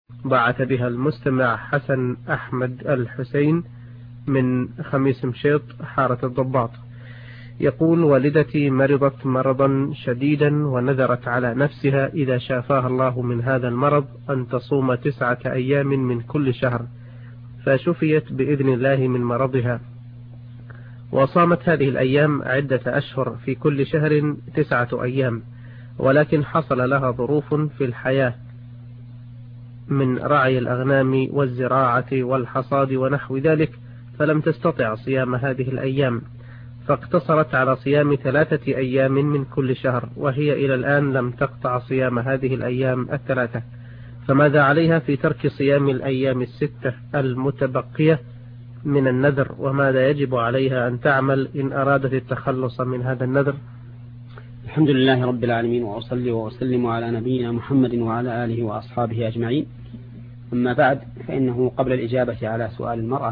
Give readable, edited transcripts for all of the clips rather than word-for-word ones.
بعث بها المستمع حسن أحمد الحسين من خميس مشيط حارة الضباط. يقول: والدتي مرضت مرضا شديدا ونذرت على نفسها إذا شافاها الله من هذا المرض أن تصوم 9 أيام من كل شهر، فشفيت بإذن الله من مرضها، وصامت هذه الأيام عدة أشهر في كل شهر 9 أيام، ولكن حصل لها ظروف في الحياة من رعي الأغنام والزراعة والحصاد ونحو ذلك، فلم تستطع صيام هذه الأيام، فاقتصرت على صيام 3 أيام من كل شهر، وهي إلى الآن لم تقطع صيام هذه الأيام 3، فماذا عليها في ترك صيام الأيام 6 المتبقية من النذر، وماذا يجب عليها أن تعمل إن أرادت التخلص من هذا النذر؟ الحمد لله رب العالمين، وأصلي وأسلم على نبينا محمد وعلى آله وأصحابه أجمعين. أما بعد، فإنه قبل الإجابة على سؤال المرأة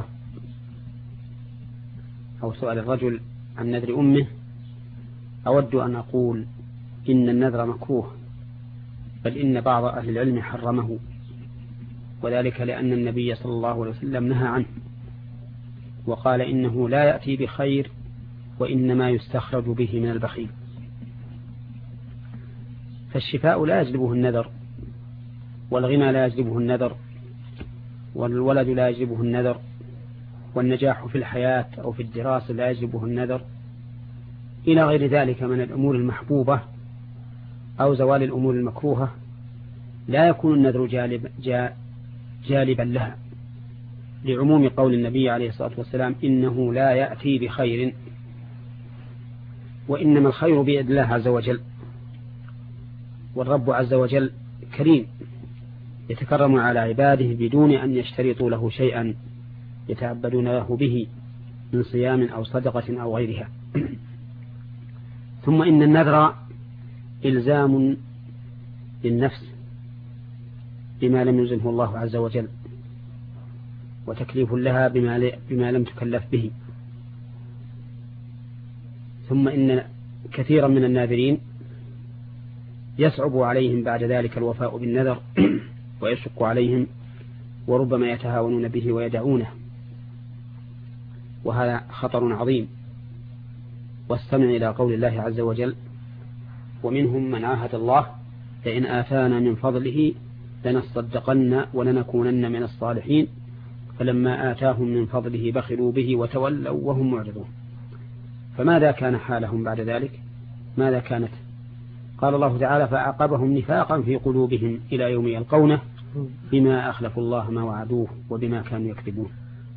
أو سؤال الرجل عن نذر أمه، أود أن أقول إن النذر مكروه، بل إن بعض أهل العلم حرمه، وذلك لأن النبي صلى الله عليه وسلم نهى عنه وقال إنه لا يأتي بخير وإنما يستخرج به من البخيل. فالشفاء لا يجلبه النذر، والغنى لا يجلبه النذر، والولد لا يجلبه النذر، والنجاح في الحياة أو في الدراسة لا يجلبه النذر، إلى غير ذلك من الأمور المحبوبة أو زوال الأمور المكروهة، لا يكون النذر جالبا لها، لعموم قول النبي عليه الصلاة والسلام: إنه لا يأتي بخير، وإنما الخير بيد الله عز وجل. والرب عز وجل كريم يتكرم على عباده بدون أن يشترطوا له شيئا يتعبدون له به من صيام أو صدقة أو غيرها. ثم إن النذر إلزام للنفس بما لم يلزمه الله عز وجل، وتكليف لها بما لم تكلف به. ثم إن كثيرا من الناذرين يصعب عليهم بعد ذلك الوفاء بالنذر ويشق عليهم، وربما يتهاونون به ويدعونه، وهذا خطر عظيم. واستمع إلى قول الله عز وجل: ومنهم من عاهد الله لئن آتانا من فضله لنصدقن ولنكونن من الصالحين فلما آتاهم من فضله بخلوا به وتولوا وهم معرضون. فماذا كان حالهم بعد ذلك؟ ماذا كانت؟ قال الله تعالى: فأعقبهم نفاقا في قلوبهم إلى يوم يلقونه بما أخلفوا الله ما وعدوه وبما كانوا يكذبون.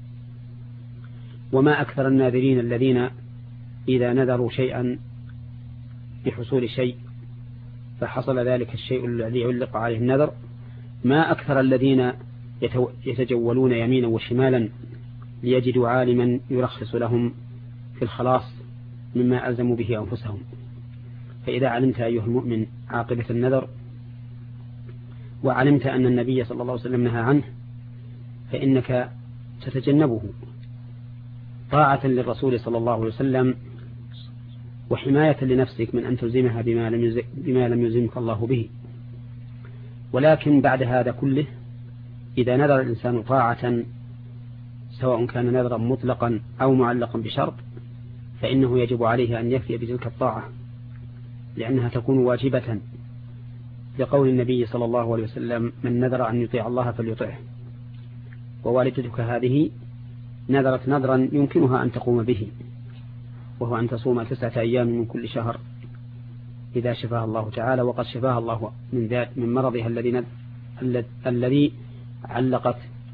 وما أكثر الناذرين الذين إذا نذروا شيئا بحصول شيء فحصل ذلك الشيء الذي علق عليه النذر، ما أكثر الذين يتجولون يمينا وشمالا ليجدوا عالما يرخص لهم في الخلاص مما ألزموا به أنفسهم. فإذا علمت أيها المؤمن عاقبة النذر، وعلمت أن النبي صلى الله عليه وسلم نهى عنه، فإنك تتجنبه طاعة للرسول صلى الله عليه وسلم، وحماية لنفسك من أن تلزمها بما لم يلزمك الله به. ولكن بعد هذا كله، إذا نذر الإنسان طاعة سواء كان نذرا مطلقا أو معلقا بشرط، فإنه يجب عليه أن يفي بتلك الطاعة، لأنها تكون واجبة، لقول النبي صلى الله عليه وسلم: من نذر أن يطيع الله فليطعه. ووالدتك هذه نذرت نذرا يمكنها أن تقوم به، وهو أن تصوم 9 أيام من كل شهر إذا شفاها الله تعالى، وقد شفاها الله من مرضها الذي علقت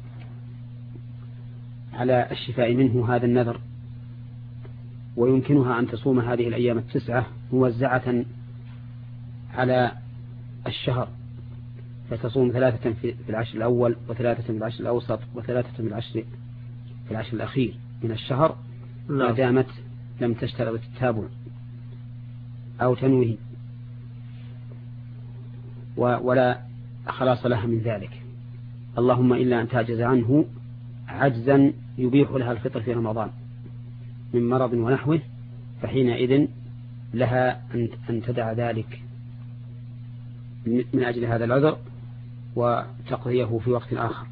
على الشفاء منه هذا النذر. ويمكنها أن تصوم هذه الأيام 9 موزعة على الشهر، فتصوم 3 في العشر الأول، و3 في العشر الأوسط، و3 في العشر الأخير من الشهر، ما دامت لم تشترط التتابع أو تنويه، ولا خلاص لها من ذلك، اللهم إلا أن تعجز عنه عجزا يبيح لها الفطر في رمضان من مرض ونحوه، فحينئذ لها أن تدع ذلك من أجل هذا العذر، وتقضيه في وقت آخر.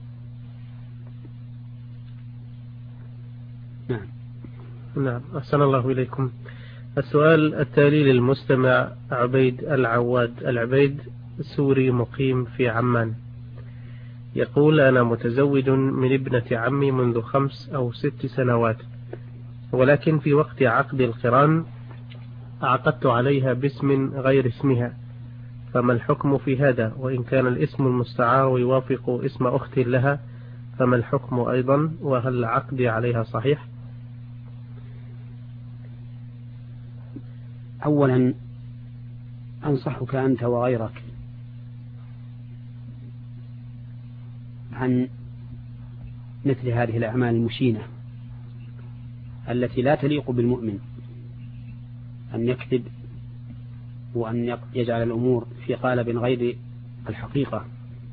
نعم. أحسن الله إليكم. السؤال التالي للمستمع عبيد العواد العبيد، سوري مقيم في عمان، يقول: أنا متزوج من ابنة عمي منذ 5 أو 6 سنوات، ولكن في وقت عقد القران عقدت عليها باسم غير اسمها، فما الحكم في هذا؟ وإن كان الاسم المستعار يوافق اسم أخت لها فما الحكم أيضا؟ وهل عقدي عليها صحيح؟ أولا أنصحك أنت وغيرك عن مثل هذه الأعمال المشينة التي لا تليق بالمؤمن، أن يكذب وأن يجعل الأمور في قالب غير الحقيقة،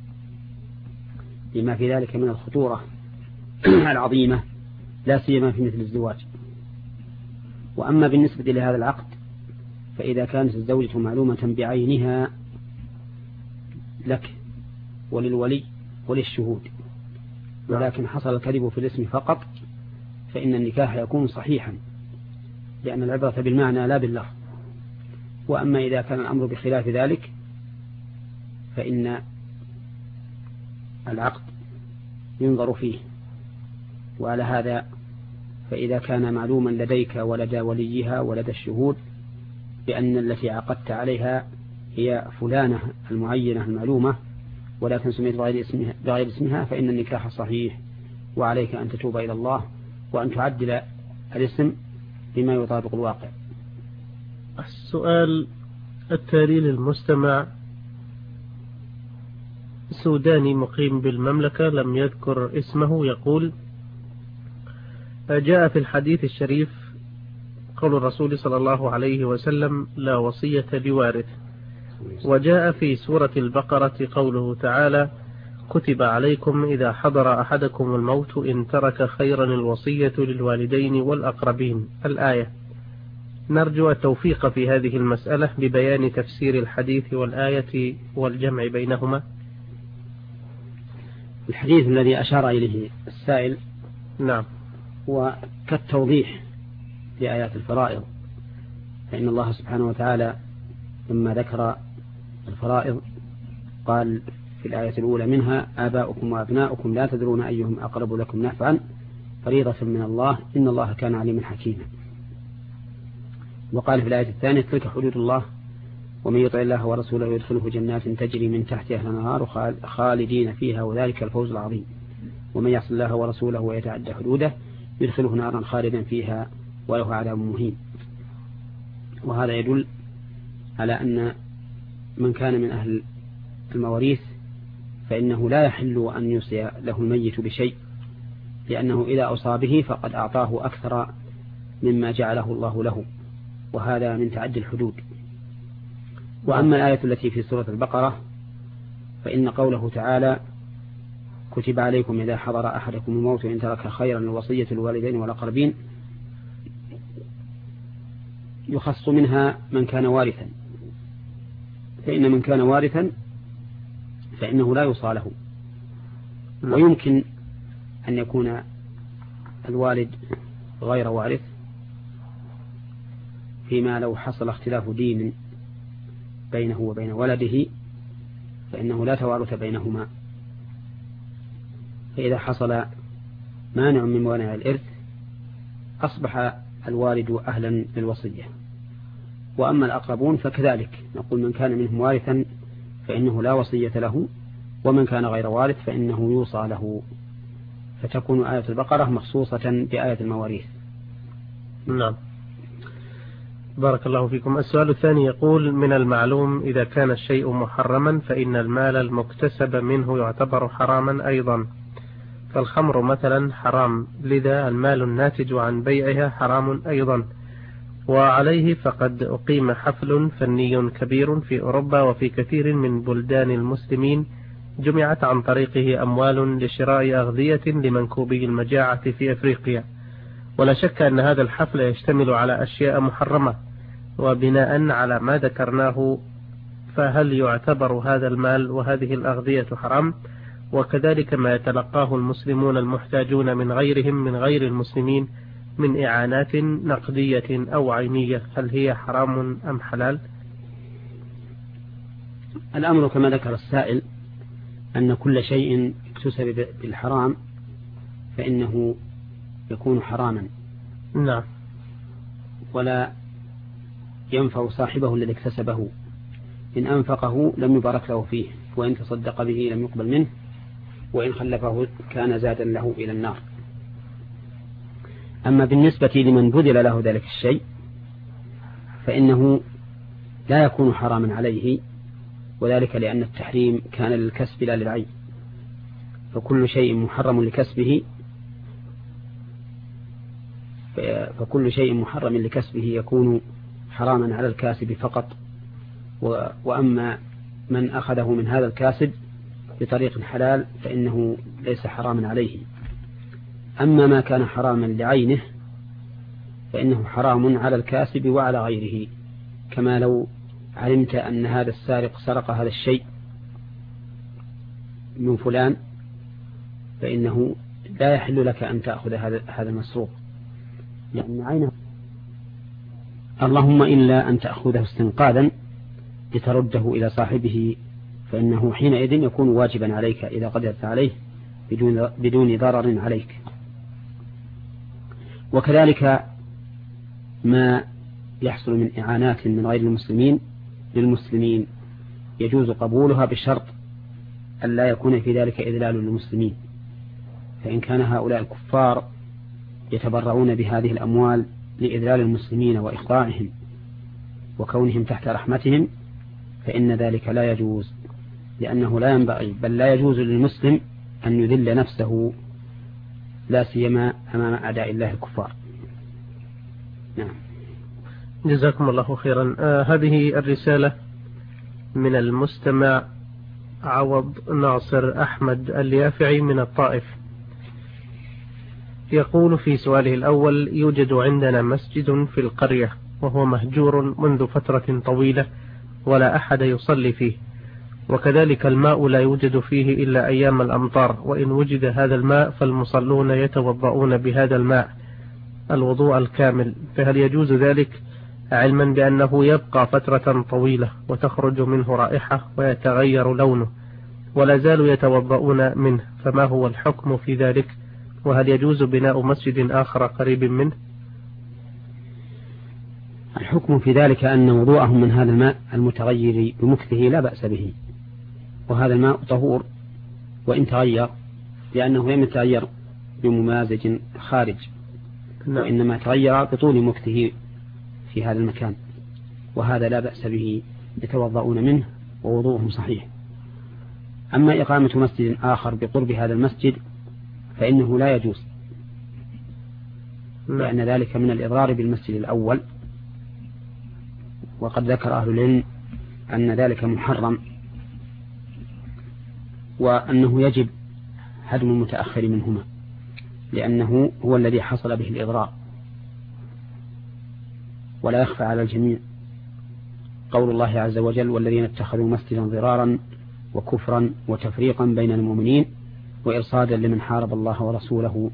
لما في ذلك من الخطورة العظيمة، لا سيما في مثل الزواج. وأما بالنسبة لهذا العقد، فإذا كانت الزوجة معلومة بعينها لك وللولي وللشهود، ولكن حصل الكذب في الاسم فقط، فإن النكاح يكون صحيحا، لأن العبرة بالمعنى لا باللفظ. وأما إذا كان الأمر بخلاف ذلك فإن العقد ينظر فيه. وعلى هذا فإذا كان معلوما لديك ولدى وليها ولدى الشهود بأن التي عقدت عليها هي فلانة المعينة المعلومة، ولكن سميت بغير اسمها، فإن النكاح صحيح، وعليك أن تتوب إلى الله وأن تعدل الاسم بما يطابق الواقع. السؤال التالي للمستمع سوداني مقيم بالمملكة لم يذكر اسمه، يقول: جاء في الحديث الشريف قول الرسول صلى الله عليه وسلم: لا وصية لوارث. وجاء في سورة البقرة قوله تعالى: كتب عليكم إذا حضر أحدكم الموت إن ترك خيرا الوصية للوالدين والأقربين، الآية. نرجو التوفيق في هذه المسألة ببيان تفسير الحديث والآية والجمع بينهما. الحديث الذي أشار إليه السائل نعم وكالتوضيح لآيات الفرائض، فإن الله سبحانه وتعالى لما ذكر الفرائض قال في الآية الأولى منها: آباؤكم وأبناؤكم لا تدرون أيهم أقرب لكم نفعا فريضة من الله إن الله كان عليما حكيما. وقال في الآية الثانية: تلك حدود الله ومن يطع الله ورسوله يدخله جنات تجري من تحتها الأنهار خالدين فيها وذلك الفوز العظيم ومن يعص الله ورسوله ويتعدى حدوده يدخله نارا خالدا فيها وله عذاب مهين. وهذا يدل على أن من كان من أهل المواريث فإنه لا يحل أن يوصي له الميت بشيء، لأنه إذا أوصى به فقد أعطاه أكثر مما جعله الله له، وهذا من تعدي الحدود. وأما الآية التي في سورة البقرة فإن قوله تعالى: كتب عليكم إذا حضر أحدكم الموت إن ترك خيرا الوصية للوالدين والأقربين، يخص منها من كان وارثا، فإن من كان وارثا فإنه لا يوصى له. ويمكن أن يكون الوالد غير وارث فيما لو حصل اختلاف دين بينه وبين ولده فإنه لا توارث بينهما، فإذا حصل مانع من موانع الإرث أصبح الوالد أهلا للوصية. وأما الأقربون فكذلك، نقول من كان منهم وارثا فإنه لا وصية له، ومن كان غير وارث فإنه يوصى له، فتكون آية البقرة مخصوصة بآية المواريث. نعم، بارك الله فيكم. السؤال الثاني يقول: من المعلوم إذا كان الشيء محرما فإن المال المكتسب منه يعتبر حراما أيضا، فالخمر مثلا حرام، لذا المال الناتج عن بيعها حرام أيضا. وعليه فقد أقيم حفل فني كبير في أوروبا وفي كثير من بلدان المسلمين، جمعت عن طريقه أموال لشراء أغذية لمنكوبي المجاعة في أفريقيا، ولا شك أن هذا الحفل يشتمل على أشياء محرمة. وبناء على ما ذكرناه فهل يعتبر هذا المال وهذه الأغذية حرام؟ وكذلك ما يتلقاه المسلمون المحتاجون من غيرهم من غير المسلمين من إعانات نقدية أو عينية، هل هي حرام أم حلال؟ الأمر كما ذكر السائل أن كل شيء اكتسب بالحرام فإنه يكون حراما. نعم. ولا ينفع صاحبه الذي اكتسبه، إن أنفقه لم يبارك له فيه، وإن تصدق به لم يقبل منه، وإن خلفه كان زادا له إلى النار. أما بالنسبة لمن بذل له ذلك الشيء فإنه لا يكون حراما عليه، وذلك لأن التحريم كان للكسب لا للعين، فكل شيء محرم لكسبه يكون حراما على الكاسب فقط. وأما من أخذه من هذا الكاسب بطريق حلال فإنه ليس حراما عليه. أما ما كان حراما لعينه فإنه حرام على الكاسب وعلى غيره، كما لو علمت أن هذا السارق سرق هذا الشيء من فلان فإنه لا يحل لك أن تأخذ هذا المسروق، لأن عينه، اللهم إلا أن تأخذه استنقاذا لترده إلى صاحبه، فإنه حينئذ يكون واجبا عليك إذا قدرت عليه بدون ضرر عليك. وكذلك ما يحصل من إعانات من غير المسلمين للمسلمين يجوز قبولها بشرط أن لا يكون في ذلك إذلال للمسلمين، فإن كان هؤلاء الكفار يتبرعون بهذه الأموال لإذلال المسلمين وإخضاعهم وكونهم تحت رحمتهم فإن ذلك لا يجوز، لأنه لا ينبغي بل لا يجوز للمسلم أن يذل نفسه لا سيما أمام أعداء الله الكفار. نعم. جزاكم الله خيرا. هذه الرسالة من المستمع عوض ناصر أحمد اليافعي من الطائف، يقول في سؤاله الأول: يوجد عندنا مسجد في القرية وهو مهجور منذ فترة طويلة ولا أحد يصلي فيه، وكذلك الماء لا يوجد فيه إلا أيام الأمطار، وإن وجد هذا الماء فالمصلون يتوضؤون بهذا الماء الوضوء الكامل، فهل يجوز ذلك علما بأنه يبقى فترة طويلة وتخرج منه رائحة ويتغير لونه ولا زالوا يتوضؤون منه، فما هو الحكم في ذلك؟ وهل يجوز بناء مسجد آخر قريب منه؟ الحكم في ذلك أن وضوءهم من هذا الماء المتغير بمكثه لا بأس به، وهذا الماء طهور وإن تغير، لأنه لم يتغير بممازج خارج، وإنما تغير بطول مكثه في هذا المكان، وهذا لا بأس به، يتوضؤون منه ووضوءهم صحيح. أما إقامة مسجد آخر بقرب هذا المسجد فإنه لا يجوز، لأن ذلك من الإضرار بالمسجد الأول، وقد ذكر أهل العلم أن ذلك محرم، وأنه يجب هدم المتأخر منهما، لأنه هو الذي حصل به الإضرار. ولا يخفى على الجميع قول الله عز وجل: والذين اتخذوا مسجدا ضرارا وكفرا وتفريقا بين المؤمنين وإرصادا لمن حارب الله ورسوله.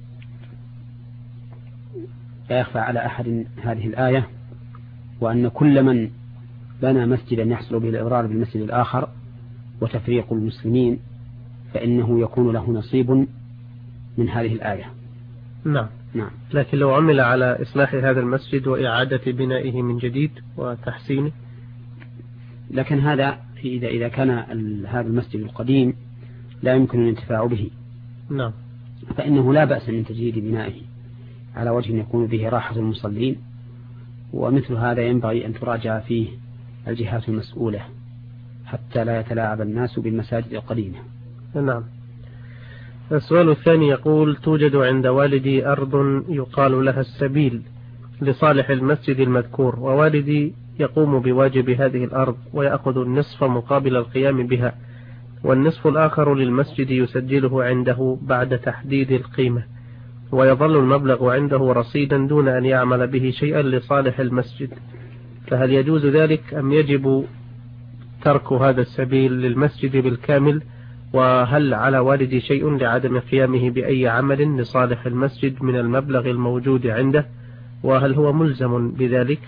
لا يخفى على أحد هذه الآية، وأن كل من بنى مسجدا يحصل به الإضرار بالمسجد الآخر وتفريق المسلمين فإنه يكون له نصيب من هذه الآية. نعم. لكن لو عمل على إصلاح هذا المسجد وإعادة بنائه من جديد وتحسينه، لكن هذا إذا كان هذا المسجد القديم لا يمكن الانتفاع به، نعم، فإنه لا بأس من تجديد بنائه على وجه يكون به راحة المصلين، ومثل هذا ينبغي أن تراجع فيه الجهات المسؤولة حتى لا يتلاعب الناس بالمساجد القديمة. نعم. السؤال الثاني يقول: توجد عند والدي أرض يقال لها السبيل لصالح المسجد المذكور، ووالدي يقوم بواجب هذه الأرض ويأخذ النصف مقابل القيام بها، والنصف الآخر للمسجد يسجله عنده بعد تحديد القيمة، ويظل المبلغ عنده رصيدا دون أن يعمل به شيئا لصالح المسجد، فهل يجوز ذلك أم يجب ترك هذا السبيل للمسجد بالكامل؟ وهل على والدي شيء لعدم قيامه بأي عمل لصالح المسجد من المبلغ الموجود عنده؟ وهل هو ملزم بذلك؟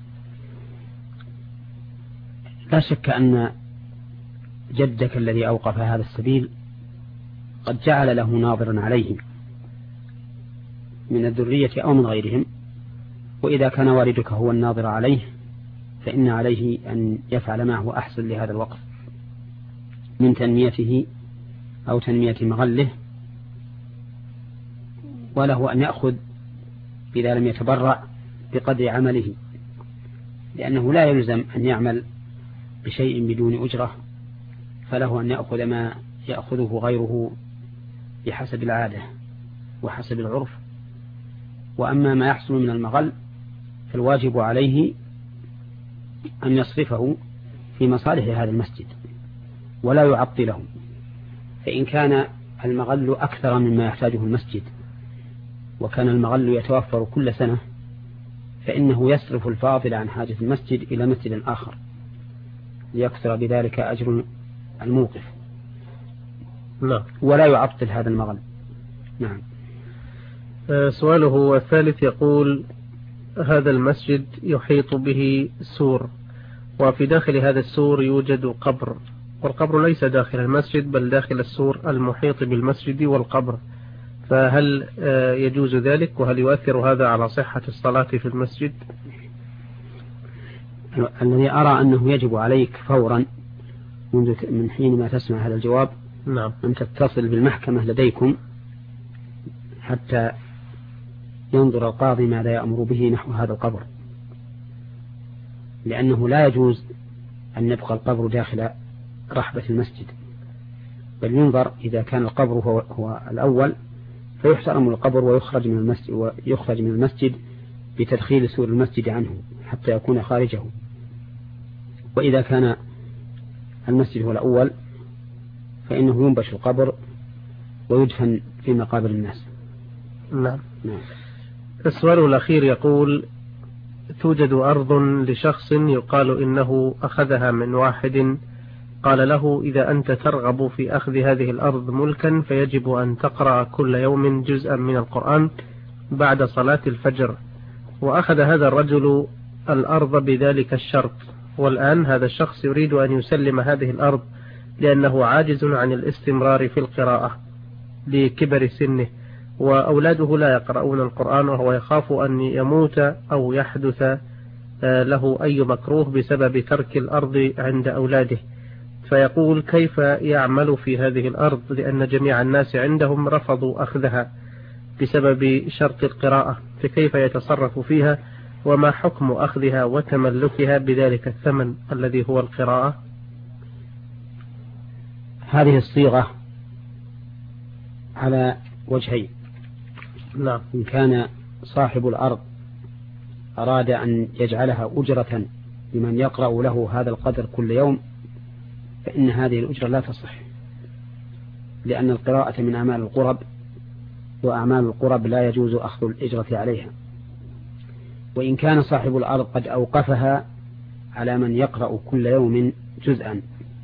لا شك أن جدك الذي أوقف هذا السبيل قد جعل له ناظرا عليه من الذرية أو من غيرهم، وإذا كان والدك هو الناظر عليه فإن عليه أن يفعل ما هو أحسن لهذا الوقف من تنميته أو تنمية مغله، وله أن يأخذ إذا لم يتبرع بقدر عمله، لأنه لا يلزم أن يعمل بشيء بدون أجرة، فله أن يأخذ ما يأخذه غيره بحسب العادة وحسب العرف. وأما ما يحصل من المغل فالواجب عليه أن يصرفه في مصالح هذا المسجد ولا يعطله، فإن كان المغل أكثر مما يحتاجه المسجد وكان المغل يتوفر كل سنة فإنه يصرف الفاضل عن حاجة المسجد إلى مسجد آخر ليكثر بذلك أجر الموقف، لا. ولا يعطل هذا المغل. نعم. سؤاله الثالث يقول: هذا المسجد يحيط به سور، وفي داخل هذا السور يوجد قبر، والقبر ليس داخل المسجد بل داخل السور المحيط بالمسجد والقبر، فهل يجوز ذلك؟ وهل يؤثر هذا على صحة الصلاة في المسجد؟ الذي أرى أنه يجب عليك فورا من حين ما تسمع هذا الجواب، نعم، أن تتصل بالمحكمة لديكم حتى ينظر القاضي ماذا يأمر به نحو هذا القبر، لأنه لا يجوز أن يبقى القبر داخل رحبة المسجد، بل ينظر إذا كان القبر هو الأول فيحترم القبر ويخرج من المسجد بتدخيل سور المسجد عنه حتى يكون خارجه، وإذا كان المسجد هو الأول فإنه ينبش القبر ويدفن في مقابر الناس. نعم. السؤال الأخير يقول: توجد أرض لشخص يقال إنه أخذها من واحد قال له: إذا أنت ترغب في أخذ هذه الأرض ملكا فيجب أن تقرأ كل يوم جزءا من القرآن بعد صلاة الفجر، وأخذ هذا الرجل الأرض بذلك الشرط، والآن هذا الشخص يريد أن يسلم هذه الأرض لأنه عاجز عن الاستمرار في القراءة لكبر سنه، وأولاده لا يقرؤون القرآن، وهو يخاف أن يموت أو يحدث له أي مكروه بسبب ترك الأرض عند أولاده، فيقول: كيف يعمل في هذه الأرض لأن جميع الناس عندهم رفضوا أخذها بسبب شرط القراءة، فكيف يتصرف فيها؟ وما حكم أخذها وتملكها بذلك الثمن الذي هو القراءة؟ هذه الصيغة على وجهين. نعم. إن كان صاحب الأرض أراد أن يجعلها أجرة لمن يقرأ له هذا القدر كل يوم فإن هذه الأجرة لا تصح، لأن القراءة من أعمال القرب، وأعمال القرب لا يجوز أخذ الأجرة عليها. وإن كان صاحب الأرض قد أوقفها على من يقرأ كل يوم جزءا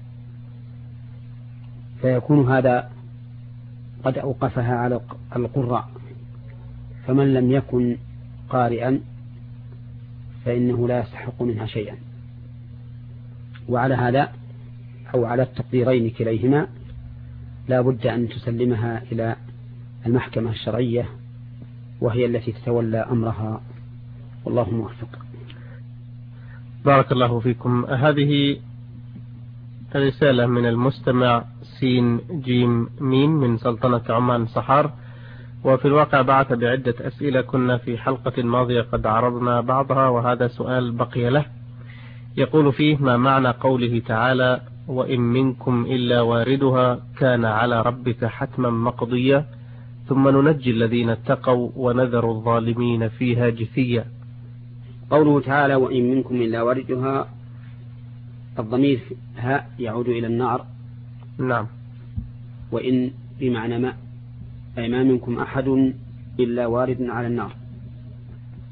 فيكون هذا قد أوقفها على القراء، فمن لم يكن قارئا فإنه لا يستحق منها شيئا. وعلى هذا أو على التقديرين كليهما لا بد أن تسلمها إلى المحكمة الشرعية وهي التي تتولى أمرها، والله موفق. بارك الله فيكم. هذه رسالة من المستمع سين جيم ميم من سلطنة عمان صحار، وفي الواقع بعث بعدة أسئلة كنا في حلقة ماضية قد عرضنا بعضها، وهذا سؤال بقي له. يقول فيه: ما معنى قوله تعالى: وإن منكم إلا واردها كان على ربك حتما مقضيا ثم ننجي الذين اتقوا ونذر الظالمين فيها جثيا؟ قوله تعالى: وإن منكم إلا واردها، الضمير ها يعود إلى النار. نعم. وإن بمعنى ما، أي ما منكم أحد إلا وارد على النار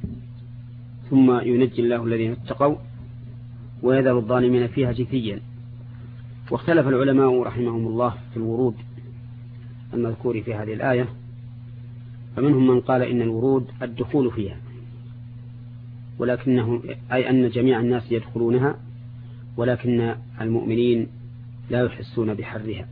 ثم ينجي الله الذين اتقوا ويذر الظالمين فيها جثيا. واختلف العلماء رحمهم الله في الورود المذكور في هذه الآية، فمنهم من قال إن الورود الدخول فيها، ولكنه أي أن جميع الناس يدخلونها، ولكن المؤمنين لا يحسون بحرها،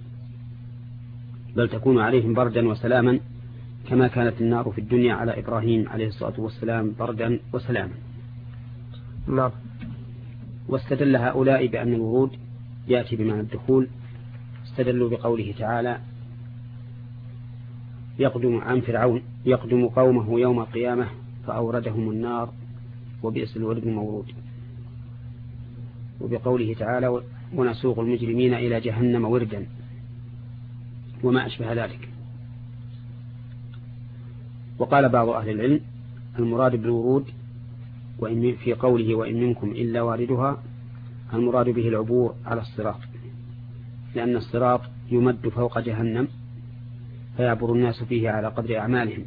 بل تكون عليهم بردا وسلاما، كما كانت النار في الدنيا على إبراهيم عليه الصلاة والسلام بردا وسلاما. نعم. واستدل هؤلاء بأن الورود يأتي بمعنى الدخول، استدلوا بقوله تعالى: يقدم عن فرعون يقدم قومه يوم القيامة فأوردهم النار وبئس الورد المورود، وبقوله تعالى: ونسوق المجرمين إلى جهنم وردا، وما أشبه ذلك. وقال بعض أهل العلم: المراد بالورود وإن في قوله وإن منكم إلا واردها، المراد به العبور على الصراط، لأن الصراط يمد فوق جهنم فيعبر الناس فيه على قدر أعمالهم،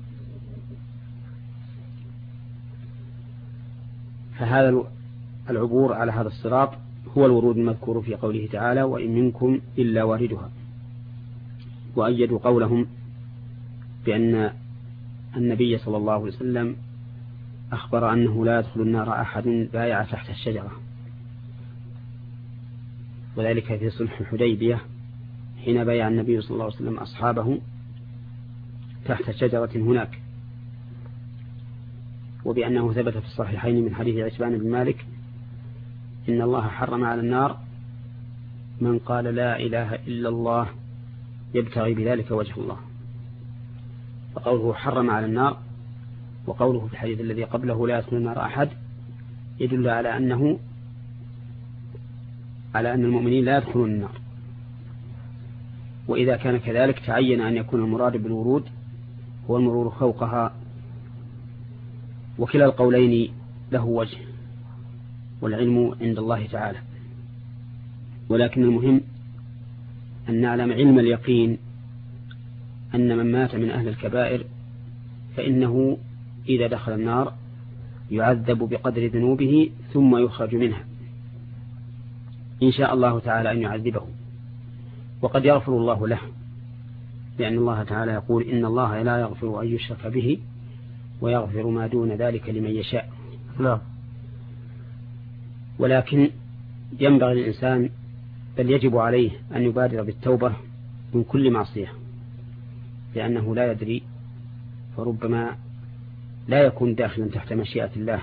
فهذا العبور على هذا الصراط هو الورود المذكور في قوله تعالى: وإن منكم إلا واردها. وأيدوا قولهم بأن النبي صلى الله عليه وسلم أخبر أنه لا يدخل النار أحد بايع تحت الشجرة، وذلك في صلح الحديبية حين بايع النبي صلى الله عليه وسلم أصحابه تحت شجرة هناك، وبأنه ثبت في الصحيحين من حديث عتبان بن مالك: إن الله حرم على النار من قال لا إله إلا الله يبتغي بذلك وجه الله. فقوله حرم على النار وقوله في الحديث الذي قبله لا يدخل النار أحد يدل على أن المؤمنين لا يدخلون النار. وإذا كان كذلك تعين أن يكون المراد بالورود هو المرور فوقها، وكلا القولين له وجه، والعلم عند الله تعالى. ولكن المهم أن نعلم علم اليقين أن من مات من أهل الكبائر فإنه إذا دخل النار يعذب بقدر ذنوبه ثم يخرج منها إن شاء الله تعالى أن يعذبه، وقد يغفر الله له، لأن الله تعالى يقول: إن الله لا يغفر أن يشرك به ويغفر ما دون ذلك لمن يشاء. نعم. ولكن ينبغي للإنسان بل يجب عليه أن يبادر بالتوبة من كل معصية، لأنه لا يدري، فربما لا يكون داخلا تحت مشيئة الله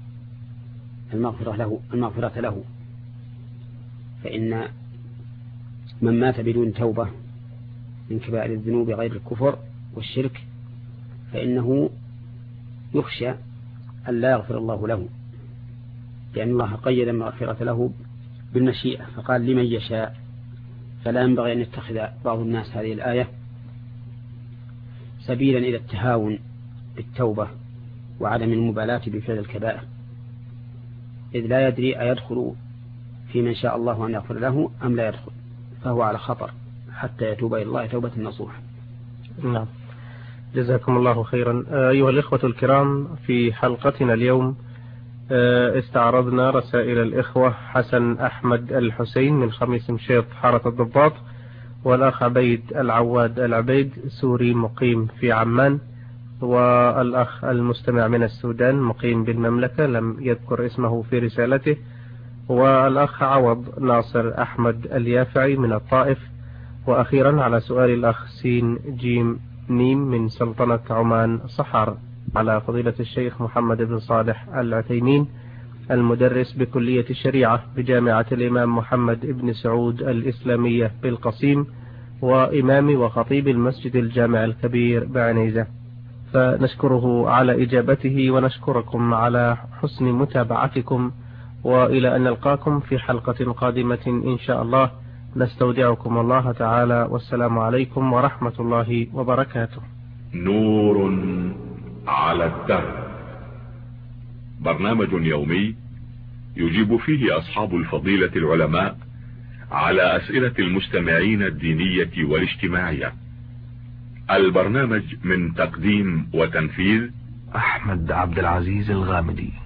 المغفرة له. فإن من مات بدون توبة من كبائر الذنوب غير الكفر والشرك فإنه يخشى أن لا يغفر الله له، لأن الله قيد المغفرة له بالمشيئة، فقال: لمن يشاء. فلا ينبغي أن يتخذ بعض الناس هذه الآية سبيلا إلى التهاون بالتوبة وعدم المبالاة بفعل الكبائر، إذ لا يدري أيدخل في من شاء الله أن يغفر له أم لا يدخل، فهو على خطر حتى يتوب إلى الله توبة نصوح. نعم. جزاكم الله خيرا. أيها الإخوة الكرام، في حلقتنا اليوم استعرضنا رسائل الإخوة حسن أحمد الحسين من خميس مشيط حارة الضباط، والأخ عبيد العواد العبيد سوري مقيم في عمان، والأخ المستمع من السودان مقيم بالمملكة لم يذكر اسمه في رسالته، والأخ عوض ناصر أحمد اليافعي من الطائف، وأخيرا على سؤال الأخ سين جيم نيم من سلطنة عمان صحار على فضيلة الشيخ محمد بن صالح العثيمين المدرس بكلية الشريعة بجامعة الإمام محمد بن سعود الإسلامية بالقصيم، وإمام وخطيب المسجد الجامع الكبير بعنيزة، فنشكره على إجابته ونشكركم على حسن متابعتكم، وإلى أن نلقاكم في حلقة قادمة إن شاء الله. نستودعكم الله تعالى، والسلام عليكم ورحمة الله وبركاته. نور على الدرب، برنامج يومي يجيب فيه أصحاب الفضيلة العلماء على أسئلة المستمعين الدينية والاجتماعية. البرنامج من تقديم وتنفيذ أحمد عبد العزيز الغامدي.